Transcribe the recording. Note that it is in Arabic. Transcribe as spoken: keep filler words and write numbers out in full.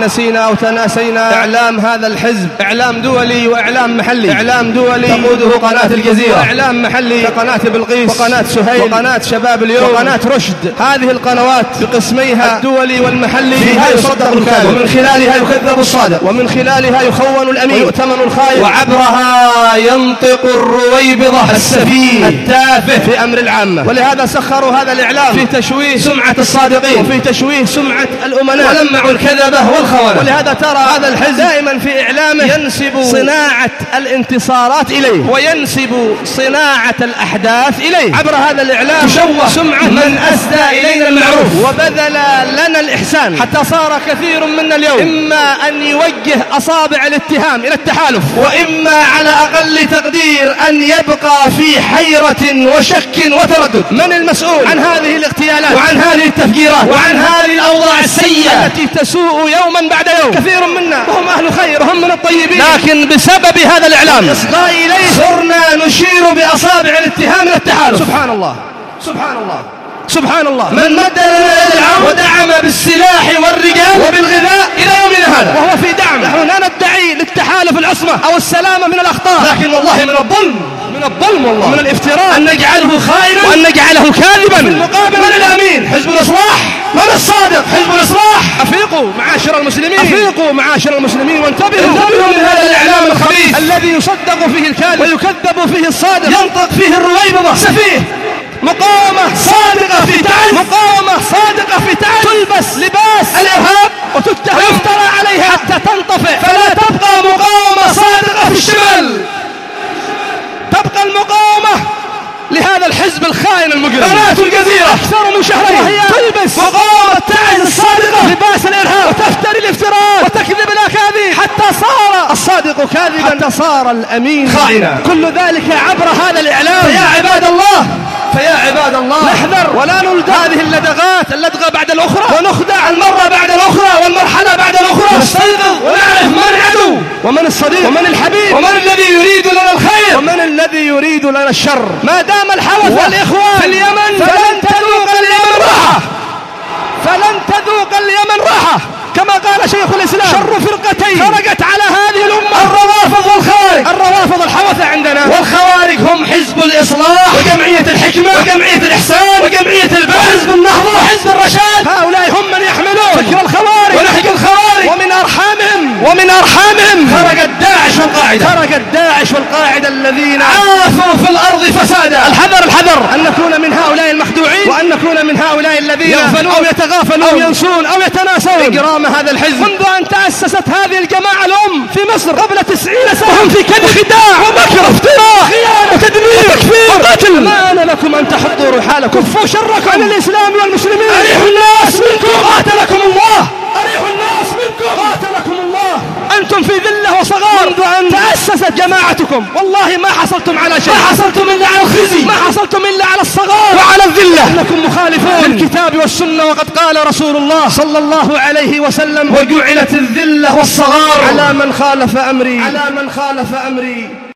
نسينا أو تناسينا، إعلام هذا الحزب إعلام دولي وإعلام محلي. إعلام دولي تقوده قناة الجزيرة، وإعلام محلي كقناة بلقيس وقناة سهيل وقناة شباب اليوم وقناة رشد. هذه القنوات بقسميها الدولي والمحلي فيها يصدق الكاذب، ومن خلالها يكذب الصادق، ومن خلالها يخون الأمين ويؤتمن الخائن، وعبرها ينطق الرويبضة السفيه التافه في أمر العامة. ولهذا سخروا هذا الإعلام في تشويه سمعة الصادقين وفي تشويه سمعة الأمناء، ولمعوا الكذبة والخونة. ولهذا ترى هذا الحزب دائما في إعلامه ينسب صناعة الانتصارات إليه وينسب صناعة الأحداث إليه. عبر هذا الإعلام تشوه سمعة من أسدى إلينا المعروف وبذل لنا الإحسان، حتى صار كثير منا اليوم إما أن يوجه أصابع الاتهام إلى التحالف، وإما على أقل تقدير أن يبقى في حيرة وشك وتردد. من المسؤول عن هذه الاغتيالات وعن هذه التفجيرات وعن هذه الأوضاع السيئة التي تسوء يوما بعد يوم؟ كثير منا وهم أهل خير وهم من الطيبين، لكن بسبب هذا الإعلام إصغاء إليه صرنا نشير بأصابع الاتهام إلى التحالف. سبحان الله سبحان الله سبحان الله. من مد لنا العون ودعم بالسلاح والرجال وبالغذاء إلى يومنا هذا وهو في دعم. نحن لا ندعي للتحالف العصمة أو السلامة من الأخطاء، لكن والله من الظلم من الظلم والله من الافتراء أن نجعله خائنا وأن نجعله كاذبا. في المقابل من الأمين حزب الإصلاح، من الصادق حزب الإصلاح. أفيقوا معاشر المسلمين، أفيقوا معاشر المسلمين وانتبهوا انتبهوا من هذا الإعلام الخبيث الذي يصدق فيه الكاذب ويكذب فيه الصادق، ينطق فيه الرويبضة سفيه. مقاومة صادقة في تعز، مقاومة صادقة في تعز، تلبس لباس الإرهاب وتتهم ويفترى عليها حتى تنطفئ، فلا تبقى مقاومة صادقة في الشمال. تبقى المقاومة لهذا الحزب الخائن المجرم. قناة الجزيرة أكثر من شهرين وهي تلبس مقاومة تعز الصادقة لباس الإرهاب وتفتري الافتراء وتكذب الأكاذيب حتى صار الصادق كاذبا، حتى صار الأمين خائنا. كل ذلك عبر هذا الإعلام. فيا عباد الله فيا عباد الله نحذر ولا نلدغ هذه اللدغات اللدغة بعد الأخرى، ونخدع المرة بعد الأخرى والمرحلة بعد الأخرى. نستيقظ ونعرف من العدو ومن الصديق ومن الحبيب ومن الذي يريد لنا الخير ومن الذي يريد لنا الشر. ما دام الحوث والإخوان في اليمن فلن تذوق اليمن راحة، فلن تذوق اليمن راحة. كما قال شيخ الإسلام شر فرقتين خرجت على هذه الأمة الروافض والخوارج. الروافض الحوثة عندنا، والخوارج هم حزب الإصلاح وجمعية الحكمة وجمعية الإحسان وجمعية البعث وحزب النهضة وحزب الرشاد. هؤلاء هم من يحملون فكر الخوارج ونهج الخوارج، ومن أرحامهم ومن أرحامهم خرجت داعش والقاعدة خرجت داعش والقاعدة الذين عاثوا في الأرض فسادا. الحذر الحذر أن نكون من هؤلاء المخدوعين وأن نكون من هؤلاء الذين يغفلون أو يتغافلون أو ينسون أو يتناسون إجرام هذا الحزب. منذ أن تأسست هذه الجماعة الأم في مصر قبل تسعين سنة وهم في كذب خداع ومكر افتراء وتدمير وتكفير وقتل. ما أنا لكم أن تحضوا رحالكم، كفوا شركم عن الإسلام والمسلمين. أريحوا الناس منكم قاتلكم الله، أريحوا الناس منكم قاتلكم الله. أنتم في ذلة وصغار. منذ أن تأسست جماعتكم والله ما حصلتم على شيء، ما حصلتم إلا على الخزي، ما حصلتم إلا على الصغار وعلى الذلة. إنكم مخالفون للكتاب والسنة، وقد قال رسول الله صلى الله عليه وسلم وجعلت الذلة والصغار على من خالف أمري على من خالف أمري